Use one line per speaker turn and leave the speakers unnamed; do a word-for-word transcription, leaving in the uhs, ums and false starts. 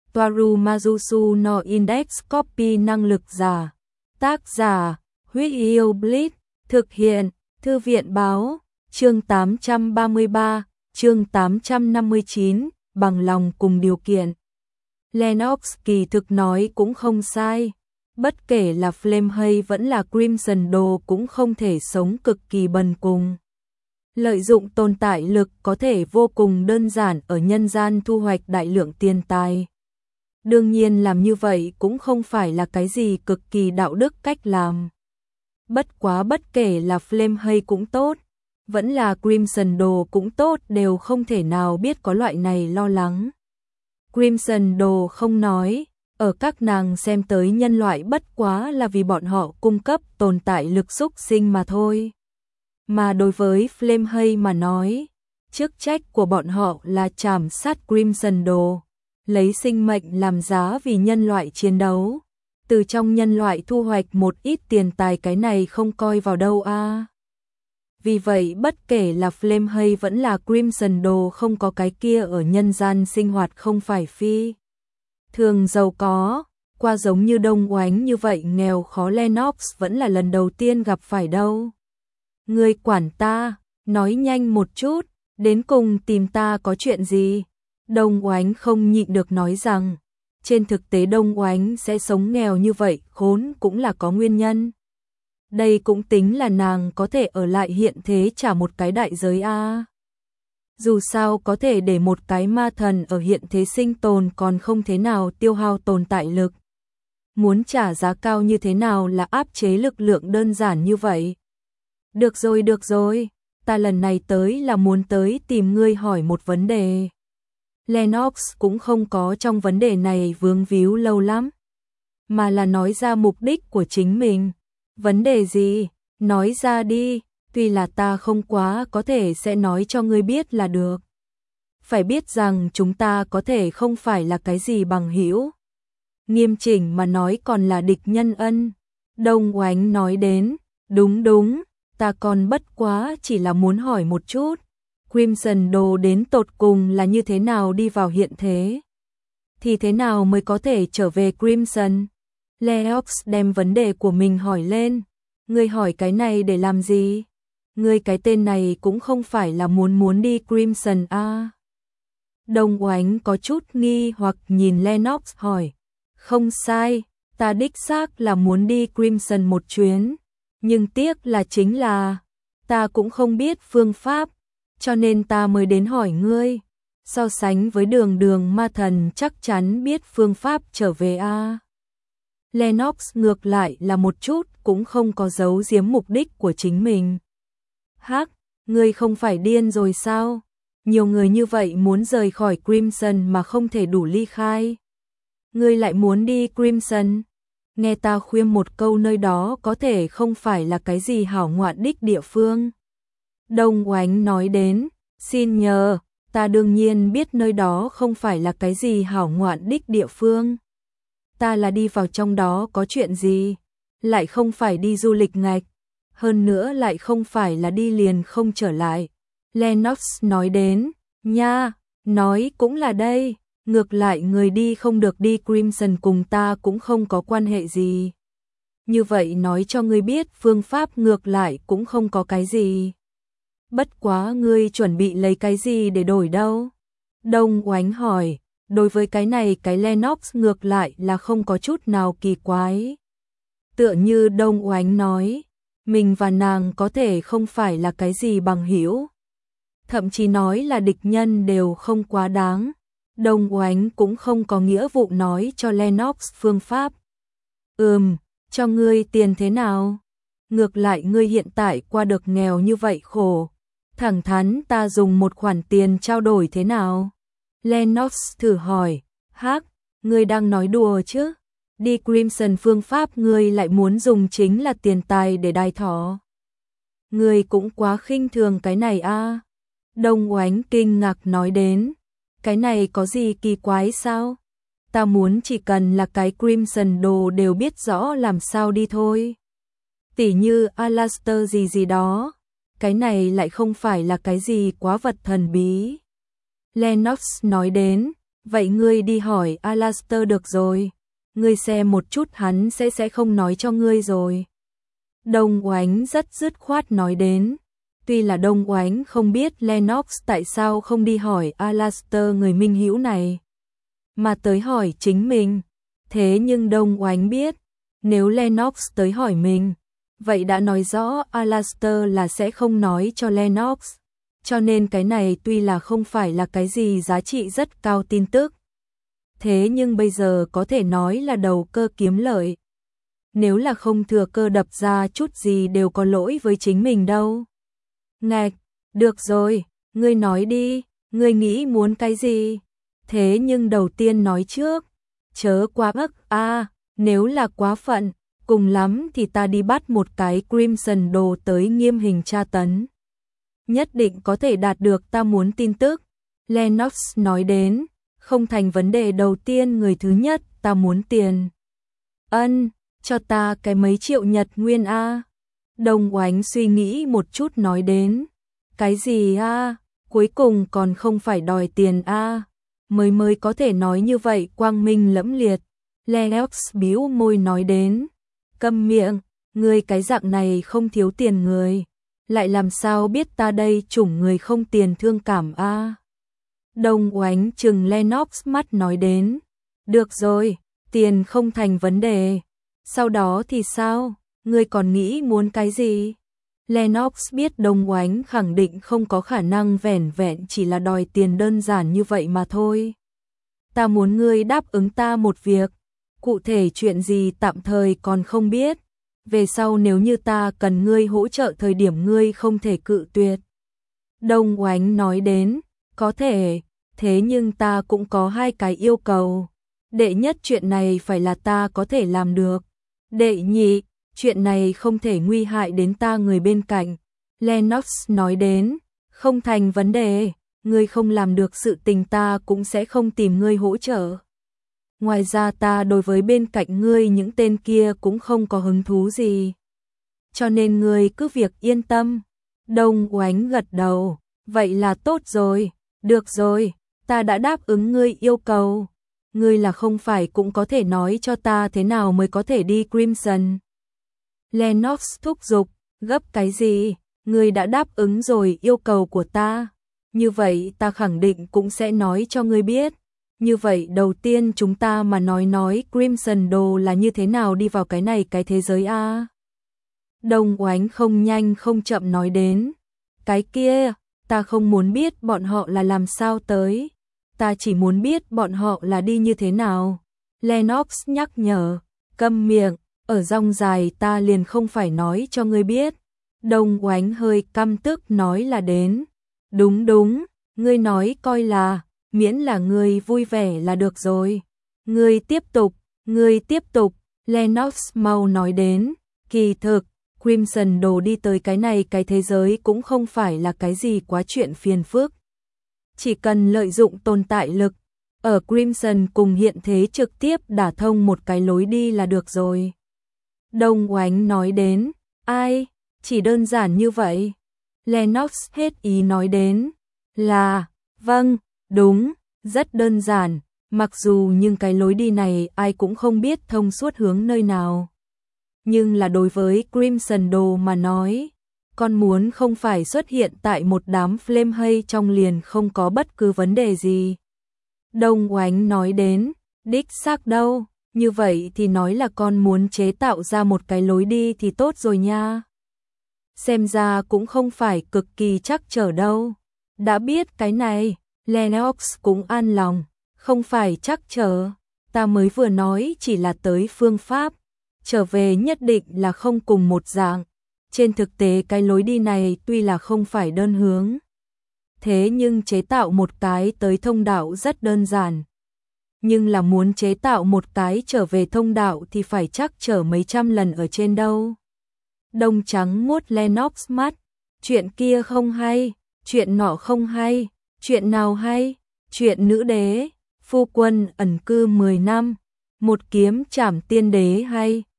Toaru Majusu no Index Copy năng lực giả. Tác giả, Huyết Yêu Blitz, thực hiện, Thư viện báo, chương tám trăm ba mươi ba, chương tám trăm năm mươi chín, bằng lòng cùng điều kiện. Lennox kỳ thực nói cũng không sai. Bất kể là Flame hay vẫn là Crimson Dawn cũng không thể sống cực kỳ bần cùng. Lợi dụng tồn tại lực có thể vô cùng đơn giản ở nhân gian thu hoạch đại lượng tiền tài. Đương nhiên làm như vậy cũng không phải là cái gì cực kỳ đạo đức cách làm. Bất quá bất kể là Flame hay cũng tốt, vẫn là Crimson Dawn cũng tốt, đều không thể nào biết có loại này lo lắng. Crimson Dawn không nói, ở các nàng xem tới nhân loại bất quá là vì bọn họ cung cấp tồn tại lực xúc sinh mà thôi. Mà đối với Flame hay mà nói, chức trách của bọn họ là trảm sát Crimson Dawn, lấy sinh mệnh làm giá vì nhân loại chiến đấu, từ trong nhân loại thu hoạch một ít tiền tài, cái này không coi vào đâu a. À. Vì vậy bất kể là Flame hay vẫn là Crimson Dawn không có cái kia ở nhân gian sinh hoạt không phải phi thường giàu có, qua giống như Đông Oánh như vậy nghèo khó Lennox vẫn là lần đầu tiên gặp phải đâu. Ngươi quản ta, nói nhanh một chút, đến cùng tìm ta có chuyện gì? Đông Oánh không nhịn được nói rằng, trên thực tế Đông Oánh sẽ sống nghèo như vậy khốn cũng là có nguyên nhân. Đây cũng tính là nàng có thể ở lại hiện thế trả một cái đại giới a. À. Dù sao có thể để một cái ma thần ở hiện thế sinh tồn còn không thế nào tiêu hao tồn tại lực. Muốn trả giá cao như thế nào là áp chế lực lượng đơn giản như vậy. Được rồi được rồi, ta lần này tới là muốn tới tìm ngươi hỏi một vấn đề. Lennox cũng không có trong vấn đề này vướng víu lâu lắm, mà là nói ra mục đích của chính mình. Vấn đề gì? Nói ra đi, tuy là ta không quá có thể sẽ nói cho ngươi biết là được. Phải biết rằng chúng ta có thể không phải là cái gì bằng hữu. Nghiêm chỉnh mà nói còn là địch nhân ân. Đông Oánh nói đến, đúng đúng, ta còn bất quá chỉ là muốn hỏi một chút. Crimson Dawn đến tột cùng là như thế nào đi vào hiện thế? Thì thế nào mới có thể trở về Crimson? Lennox đem vấn đề của mình hỏi lên. Ngươi hỏi cái này để làm gì? Ngươi cái tên này cũng không phải là muốn muốn đi Crimson a. À. Đông Oánh có chút nghi hoặc nhìn Lennox hỏi. Không sai, ta đích xác là muốn đi Crimson một chuyến. Nhưng tiếc là chính là, ta cũng không biết phương pháp, cho nên ta mới đến hỏi ngươi. So sánh với đường đường ma thần chắc chắn biết phương pháp trở về a. À. Lennox ngược lại là một chút cũng không có giấu giếm mục đích của chính mình. Hắc, ngươi không phải điên rồi sao? Nhiều người như vậy muốn rời khỏi Crimson mà không thể đủ ly khai. Ngươi lại muốn đi Crimson? Nghe ta khuyên một câu, nơi đó có thể không phải là cái gì hảo ngoạn đích địa phương. Đông Oánh nói đến, xin nhờ, ta đương nhiên biết nơi đó không phải là cái gì hảo ngoạn đích địa phương. Ta là đi vào trong đó có chuyện gì? Lại không phải đi du lịch ngạch, hơn nữa lại không phải là đi liền không trở lại. Lennox nói đến, nha, nói cũng là đây, ngược lại người đi không được đi Crimson cùng ta cũng không có quan hệ gì. Như vậy nói cho ngươi biết phương pháp ngược lại cũng không có cái gì. Bất quá ngươi chuẩn bị lấy cái gì để đổi đâu? Đông Oánh hỏi, đối với cái này cái Lennox ngược lại là không có chút nào kỳ quái. Tựa như Đông Oánh nói, mình và nàng có thể không phải là cái gì bằng hữu, thậm chí nói là địch nhân đều không quá đáng. Đông Oánh cũng không có nghĩa vụ nói cho Lennox phương pháp. Ừm, cho ngươi tiền thế nào? Ngược lại ngươi hiện tại qua được nghèo như vậy khổ, thẳng thắn ta dùng một khoản tiền trao đổi thế nào? Lennox thử hỏi, hắc, ngươi đang nói đùa chứ? Đi Crimson phương pháp ngươi lại muốn dùng chính là tiền tài để đai thỏ. Ngươi cũng quá khinh thường cái này a. À. Đông Oánh kinh ngạc nói đến, cái này có gì kỳ quái sao? Ta muốn chỉ cần là cái Crimson Dawn đều biết rõ làm sao đi thôi. Tỉ như Alastair gì gì đó, cái này lại không phải là cái gì quá vật thần bí. Lennox nói đến, Vậy ngươi đi hỏi Alastor được rồi. Ngươi xem một chút hắn sẽ sẽ không nói cho ngươi rồi. Đông Oánh rất dứt khoát nói đến. Tuy là Đông Oánh không biết Lennox tại sao không đi hỏi Alastor người minh hữu này, mà tới hỏi chính mình. Thế nhưng Đông Oánh biết, nếu Lennox tới hỏi mình, vậy đã nói rõ Alastor là sẽ không nói cho Lennox. Cho nên cái này tuy là không phải là cái gì giá trị rất cao tin tức, thế nhưng bây giờ có thể nói là đầu cơ kiếm lợi. Nếu là không thừa cơ đập ra chút gì đều có lỗi với chính mình đâu. Ngạch, được rồi, ngươi nói đi, ngươi nghĩ muốn cái gì? Thế nhưng đầu tiên nói trước, chớ quá ức a, à, nếu là quá phận, cùng lắm thì ta đi bắt một cái Crimson đồ tới nghiêm hình tra tấn. Nhất định có thể đạt được ta muốn tin tức. Lennox nói đến, không thành vấn đề. Đầu tiên người thứ nhất, ta muốn tiền. Ân, cho ta cái mấy triệu nhật nguyên a. Đông Oánh suy nghĩ một chút nói đến, cái gì a, cuối cùng còn không phải đòi tiền a, mới mới có thể nói như vậy quang minh lẫm liệt. Lennox bĩu môi nói đến, câm miệng, ngươi cái dạng này không thiếu tiền người, lại làm sao biết ta đây chủng người không tiền thương cảm a. Đông Oánh trừng Lennox mắt nói đến, được rồi, tiền không thành vấn đề, sau đó thì sao, ngươi còn nghĩ muốn cái gì? Lennox biết Đông Oánh khẳng định không có khả năng vẻn vẹn chỉ là đòi tiền đơn giản như vậy mà thôi. Ta muốn ngươi đáp ứng ta một việc, cụ thể chuyện gì tạm thời còn không biết, về sau nếu như ta cần ngươi hỗ trợ thời điểm ngươi không thể cự tuyệt. Đông Oánh nói đến, có thể, thế nhưng ta cũng có hai cái yêu cầu. Đệ nhất, chuyện này phải là ta có thể làm được. Đệ nhị, chuyện này không thể nguy hại đến ta người bên cạnh. Lennox nói đến, không thành vấn đề, ngươi không làm được sự tình ta cũng sẽ không tìm ngươi hỗ trợ. Ngoài ra ta đối với bên cạnh ngươi những tên kia cũng không có hứng thú gì. Cho nên ngươi cứ việc yên tâm. Đông Oánh gật đầu, vậy là tốt rồi, được rồi, ta đã đáp ứng ngươi yêu cầu. Ngươi là không phải cũng có thể nói cho ta thế nào mới có thể đi Crimson. Lennox thúc giục, gấp cái gì, ngươi đã đáp ứng rồi yêu cầu của ta. Như vậy ta khẳng định cũng sẽ nói cho ngươi biết. Như vậy đầu tiên chúng ta mà nói nói Crimson đồ là như thế nào đi vào cái này cái thế giới a. Đông Oánh không nhanh không chậm nói đến, cái kia, ta không muốn biết bọn họ là làm sao tới, ta chỉ muốn biết bọn họ là đi như thế nào. Lennox nhắc nhở, câm miệng, ở rong dài ta liền không phải nói cho ngươi biết. Đông Oánh hơi căm tức nói là đến, đúng đúng, ngươi nói coi là, miễn là ngươi vui vẻ là được rồi. Ngươi tiếp tục, ngươi tiếp tục, Lennox mau nói đến, kỳ thực, Crimson đồ đi tới cái này cái thế giới cũng không phải là cái gì quá chuyện phiền phức. Chỉ cần lợi dụng tồn tại lực, ở Crimson cùng hiện thế trực tiếp đả thông một cái lối đi là được rồi. Đông Oánh nói đến, ai, chỉ đơn giản như vậy. Lennox hết ý nói đến, là, vâng, đúng, rất đơn giản, mặc dù nhưng cái lối đi này ai cũng không biết thông suốt hướng nơi nào. Nhưng là đối với Crimson đồ mà nói, con muốn không phải xuất hiện tại một đám flame hay trong liền không có bất cứ vấn đề gì. Đông Oánh nói đến, đích xác đâu, như vậy thì nói là con muốn chế tạo ra một cái lối đi thì tốt rồi nha. Xem ra cũng không phải cực kỳ chắc trở đâu. Đã biết cái này, Lennox cũng an lòng, không phải chắc trở, ta mới vừa nói chỉ là tới phương pháp, trở về nhất định là không cùng một dạng. Trên thực tế cái lối đi này tuy là không phải đơn hướng, thế nhưng chế tạo một cái tới thông đạo rất đơn giản. Nhưng là muốn chế tạo một cái trở về thông đạo thì phải chắc trở mấy trăm lần ở trên đâu. Đông trắng muốt Lennox mắt, chuyện kia không hay, chuyện nọ không hay, chuyện nào hay, chuyện nữ đế, phu quân ẩn cư mười năm, một kiếm trảm tiên đế hay,